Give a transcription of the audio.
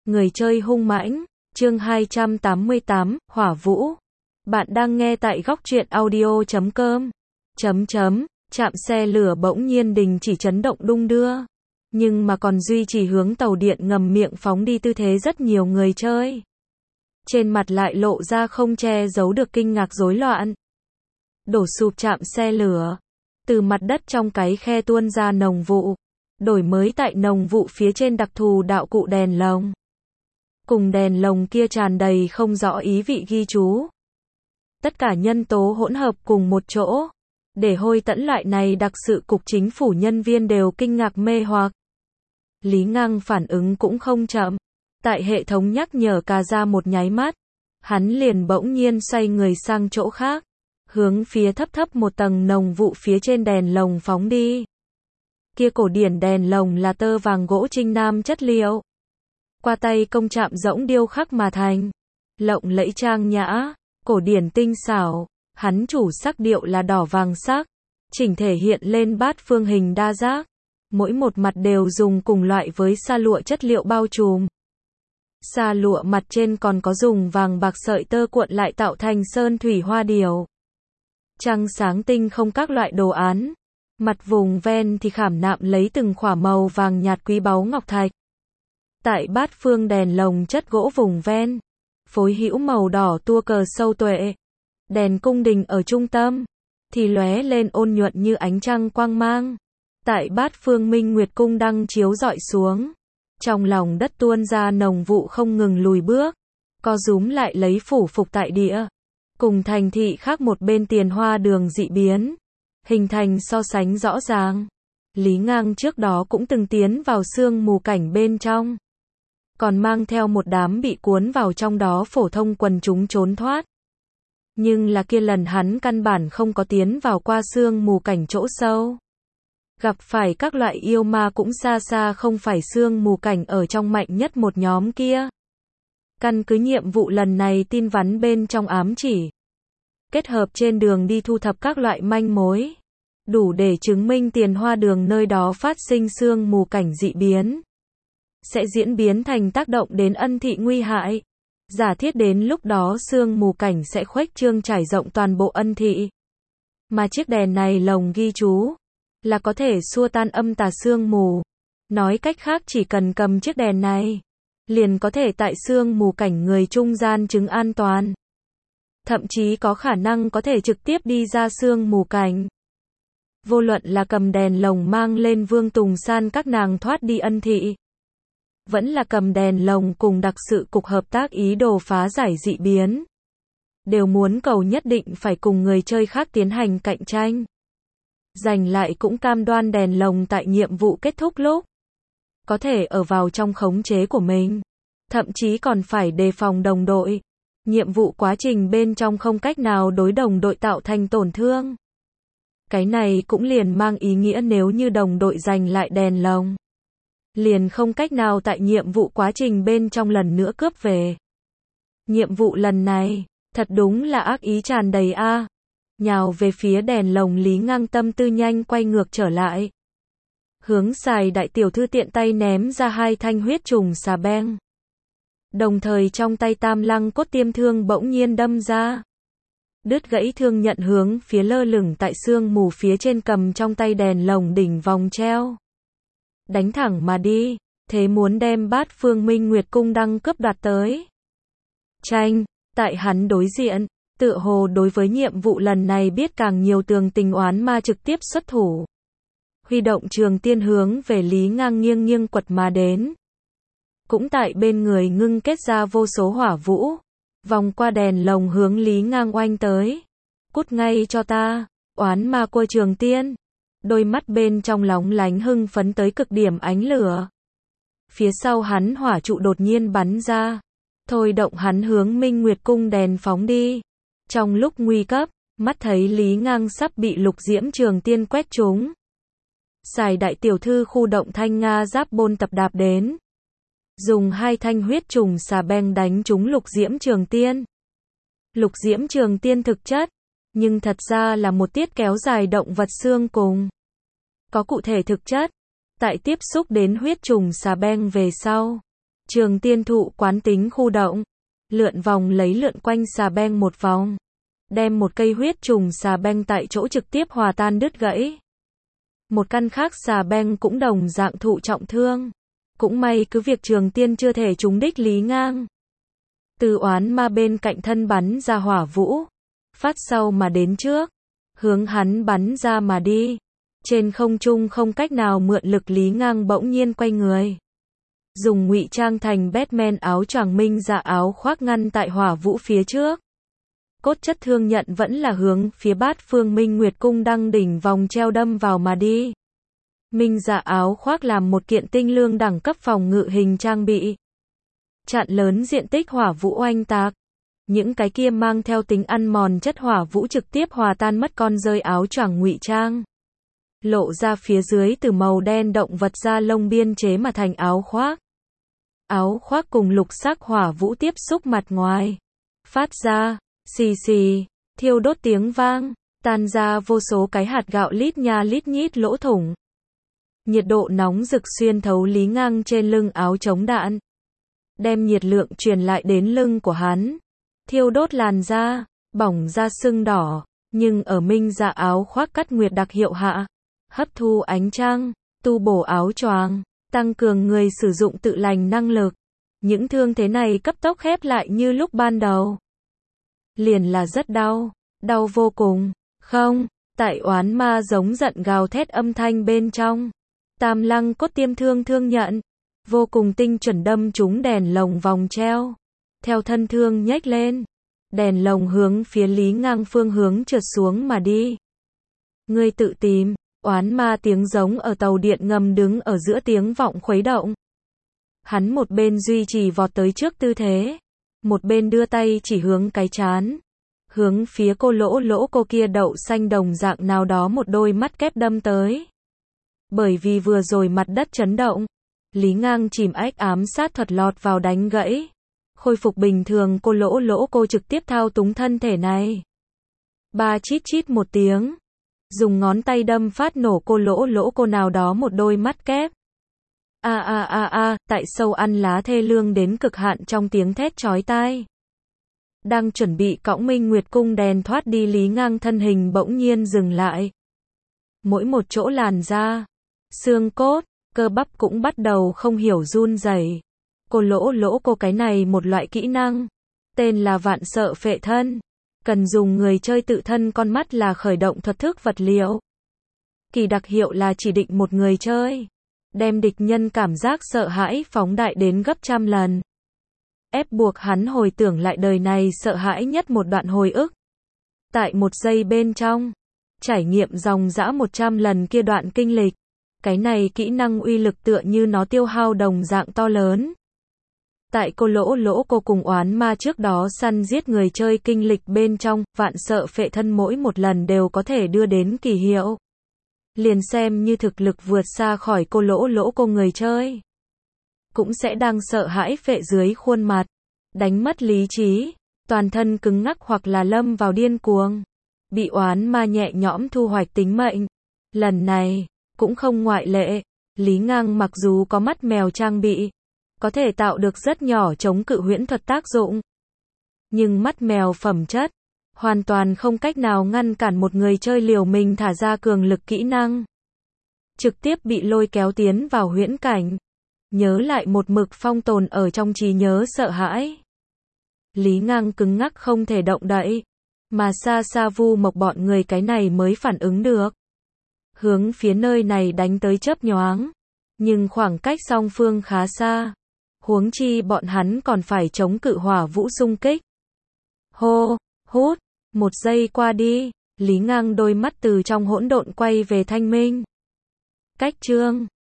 Người chơi hung mãnh, chương 288, Hỏa Vũ. Bạn đang nghe tại góc truyện audio.com. Trạm xe lửa bỗng nhiên đình chỉ chấn động đung đưa. Nhưng mà còn duy trì hướng tàu điện ngầm miệng phóng đi tư thế rất nhiều người chơi. Trên mặt lại lộ ra không che giấu được kinh ngạc rối loạn. Đổ sụp trạm xe lửa. Từ mặt đất trong cái khe tuôn ra nồng vụ. Đổi mới tại nồng vụ phía trên đặc thù đạo cụ đèn lồng. Cùng đèn lồng kia tràn đầy không rõ ý vị ghi chú. Tất cả nhân tố hỗn hợp cùng một chỗ. Để hôi tẫn loại này đặc sự cục chính phủ nhân viên đều kinh ngạc mê hoặc. Lý Ngang phản ứng cũng không chậm. Tại hệ thống nhắc nhở cà ra một nháy mắt. Hắn liền bỗng nhiên xoay người sang chỗ khác. Hướng phía thấp một tầng nồng vụ phía trên đèn lồng phóng đi. Kia cổ điển đèn lồng là tơ vàng gỗ Trinh Nam chất liệu. Qua tay công chạm rỗng điêu khắc mà thành. Lộng lẫy trang nhã, cổ điển tinh xảo, hắn chủ sắc điệu là đỏ vàng sắc. Chỉnh thể hiện lên bát phương hình đa giác. Mỗi một mặt đều dùng cùng loại với sa lụa chất liệu bao trùm. Sa lụa mặt trên còn có dùng vàng bạc sợi tơ cuộn lại tạo thành sơn thủy hoa điểu. Trăng sáng tinh không các loại đồ án. Mặt vùng ven thì khảm nạm lấy từng khỏa màu vàng nhạt quý báu ngọc thạch. Tại bát phương đèn lồng chất gỗ vùng ven, phối hữu màu đỏ tua cờ sâu tuệ. Đèn cung đình ở trung tâm, thì lóe lên ôn nhuận như ánh trăng quang mang. Tại bát phương minh nguyệt cung đăng chiếu rọi xuống. Trong lòng đất tuôn ra nồng vụ không ngừng lùi bước, co rúm lại lấy phủ phục tại địa. Cùng thành thị khác một bên tiền hoa đường dị biến. Hình thành so sánh rõ ràng. Lý Ngang trước đó cũng từng tiến vào sương mù cảnh bên trong. Còn mang theo một đám bị cuốn vào trong đó phổ thông quần chúng trốn thoát. Nhưng là kia lần hắn căn bản không có tiến vào qua sương mù cảnh chỗ sâu. Gặp phải các loại yêu ma cũng xa xa không phải sương mù cảnh ở trong mạnh nhất một nhóm kia. Căn cứ nhiệm vụ lần này tin vắn bên trong ám chỉ. Kết hợp trên đường đi thu thập các loại manh mối. Đủ để chứng minh tiền hoa đường nơi đó phát sinh sương mù cảnh dị biến. Sẽ diễn biến thành tác động đến ân thị nguy hại. Giả thiết đến lúc đó sương mù cảnh sẽ khuếch trương trải rộng toàn bộ ân thị. Mà chiếc đèn này lồng ghi chú. Là có thể xua tan âm tà sương mù. Nói cách khác chỉ cần cầm chiếc đèn này. Liền có thể tại sương mù cảnh người trung gian chứng an toàn. Thậm chí có khả năng có thể trực tiếp đi ra sương mù cảnh. Vô luận là cầm đèn lồng mang lên Vương Tùng San các nàng thoát đi ân thị. Vẫn là cầm đèn lồng cùng đặc sự cục hợp tác ý đồ phá giải dị biến. Đều muốn cầu nhất định phải cùng người chơi khác tiến hành cạnh tranh. Giành lại cũng cam đoan đèn lồng tại nhiệm vụ kết thúc lúc. Có thể ở vào trong khống chế của mình. Thậm chí còn phải đề phòng đồng đội. Nhiệm vụ quá trình bên trong không cách nào đối đồng đội tạo thành tổn thương. Cái này cũng liền mang ý nghĩa nếu như đồng đội giành lại đèn lồng. Liền không cách nào tại nhiệm vụ quá trình bên trong lần nữa cướp về. Nhiệm vụ lần này, thật đúng là ác ý tràn đầy a. Nhào về phía đèn lồng Lý Ngang tâm tư nhanh quay ngược trở lại. Hướng xài đại tiểu thư tiện tay ném ra 2 thanh huyết trùng xà beng. Đồng thời trong tay tam lăng cốt tiêm thương bỗng nhiên đâm ra. Đứt gãy thương nhận hướng phía lơ lửng tại sương mù phía trên cầm trong tay đèn lồng đỉnh vòng treo. Đánh thẳng mà đi, thế muốn đem bát phương minh nguyệt cung đăng cướp đoạt tới. Tranh, tại hắn đối diện, tựa hồ đối với nhiệm vụ lần này biết càng nhiều tường tình oán ma trực tiếp xuất thủ. Huy động trường tiên hướng về Lý Ngang nghiêng quật mà đến. Cũng tại bên người ngưng kết ra vô số hỏa vũ. Vòng qua đèn lồng hướng Lý Ngang oanh tới. Cút ngay cho ta, oán ma cua trường tiên. Đôi mắt bên trong lóng lánh hưng phấn tới cực điểm ánh lửa. Phía sau hắn hỏa trụ đột nhiên bắn ra. Thôi động hắn hướng Minh Nguyệt cung đèn phóng đi. Trong lúc nguy cấp, mắt thấy Lý Ngang sắp bị lục diễm trường tiên quét trúng. Xài đại tiểu thư khu động thanh nga giáp bôn tập đạp đến. Dùng 2 thanh huyết trùng xà beng đánh trúng lục diễm trường tiên. Lục diễm trường tiên thực chất, nhưng thật ra là một tiết kéo dài động vật xương cùng. Có cụ thể thực chất, tại tiếp xúc đến huyết trùng xà beng về sau. Trường Tiên Thụ quán tính khu động, lượn vòng lấy lượn quanh xà beng một vòng, đem một cây huyết trùng xà beng tại chỗ trực tiếp hòa tan đứt gãy. Một căn khác xà beng cũng đồng dạng thụ trọng thương. Cũng may cứ việc Trường Tiên chưa thể trúng đích Lý Ngang. Từ oán ma bên cạnh thân bắn ra hỏa vũ, phát sau mà đến trước, hướng hắn bắn ra mà đi. Trên không trung không cách nào mượn lực, Lý Ngang bỗng nhiên quay người, dùng ngụy trang thành Batman áo choàng minh dạ áo khoác ngăn tại hỏa vũ phía trước. Cốt chất thương nhận vẫn là hướng phía Bát Phương Minh Nguyệt cung đăng đỉnh vòng treo đâm vào mà đi. Minh dạ áo khoác làm một kiện tinh lương đẳng cấp phòng ngự hình trang bị, chặn lớn diện tích hỏa vũ oanh tạc. Những cái kia mang theo tính ăn mòn chất hỏa vũ trực tiếp hòa tan mất con rơi áo choàng ngụy trang, lộ ra phía dưới từ màu đen động vật da lông biên chế mà thành áo khoác. Áo khoác cùng lục sắc hỏa vũ tiếp xúc mặt ngoài, phát ra xì xì, thiêu đốt tiếng vang, tan ra vô số cái hạt gạo lít nha lít nhít lỗ thủng. Nhiệt độ nóng rực xuyên thấu Lý Ngang trên lưng áo chống đạn, đem nhiệt lượng truyền lại đến lưng của hắn, thiêu đốt làn da, bỏng da sưng đỏ, nhưng ở minh dạ áo khoác cắt nguyệt đặc hiệu hạ, hấp thu ánh trăng, tu bổ áo choàng, tăng cường người sử dụng tự lành năng lực. Những thương thế này cấp tốc khép lại như lúc ban đầu. Liền là rất đau, đau vô cùng. Không, tại oán ma giống giận gào thét âm thanh bên trong, Tam Lăng cốt tiêm thương thương nhận, vô cùng tinh chuẩn đâm trúng đèn lồng vòng treo. Theo thân thương nhếch lên, đèn lồng hướng phía Lý Ngang phương hướng trượt xuống mà đi. Ngươi tự tìm, oán ma tiếng giống ở tàu điện ngầm đứng ở giữa tiếng vọng khuấy động. Hắn một bên duy trì vọt tới trước tư thế, một bên đưa tay chỉ hướng cái trán, hướng phía cô lỗ cô kia đậu xanh đồng dạng nào đó một đôi mắt kép đâm tới. Bởi vì vừa rồi mặt đất chấn động, Lý Ngang chìm ách ám sát thuật lọt vào đánh gãy. Khôi phục bình thường, cô lỗ cô trực tiếp thao túng thân thể này. Ba chít chít một tiếng, dùng ngón tay đâm phát nổ cô lỗ cô nào đó một đôi mắt kép. Tại sâu ăn lá thê lương đến cực hạn trong tiếng thét chói tai. Đang chuẩn bị cõng Minh Nguyệt cung đèn thoát đi, Lý Ngang thân hình bỗng nhiên dừng lại. Mỗi một chỗ làn da, xương cốt, cơ bắp cũng bắt đầu không hiểu run rẩy. Cô lỗ cô cái này một loại kỹ năng, tên là vạn sợ phệ thân, cần dùng người chơi tự thân con mắt là khởi động thuật thức vật liệu. Kỳ đặc hiệu là chỉ định một người chơi, đem địch nhân cảm giác sợ hãi phóng đại đến gấp trăm lần, ép buộc hắn hồi tưởng lại đời này sợ hãi nhất một đoạn hồi ức. Tại một giây bên trong, trải nghiệm dòng dã 100 lần kia đoạn kinh lịch. Cái này kỹ năng uy lực tựa như nó tiêu hao đồng dạng to lớn. Tại cô lỗ cô cùng oán ma trước đó săn giết người chơi kinh lịch bên trong, vạn sợ phệ thân mỗi một lần đều có thể đưa đến kỳ hiệu. Liền xem như thực lực vượt xa khỏi cô lỗ cô người chơi, cũng sẽ đang sợ hãi phệ dưới khuôn mặt, đánh mất lý trí, toàn thân cứng ngắc hoặc là lâm vào điên cuồng. Bị oán ma nhẹ nhõm thu hoạch tính mệnh. Lần này, cũng không ngoại lệ. Lý Ngang mặc dù có mắt mèo trang bị, có thể tạo được rất nhỏ chống cự huyễn thuật tác dụng. Nhưng mắt mèo phẩm chất, hoàn toàn không cách nào ngăn cản một người chơi liều mình thả ra cường lực kỹ năng. Trực tiếp bị lôi kéo tiến vào huyễn cảnh. Nhớ lại một mực phong tồn ở trong trí nhớ sợ hãi. Lý Ngang cứng ngắc không thể động đậy. Mà xa xa Vu Mộc bọn người cái này mới phản ứng được. Hướng phía nơi này đánh tới chớp nhoáng. Nhưng khoảng cách song phương khá xa. Huống chi bọn hắn còn phải chống cự hỏa vũ xung kích. Hô, hút, một giây qua đi, Lý Ngang đôi mắt từ trong hỗn độn quay về thanh minh. Cách chương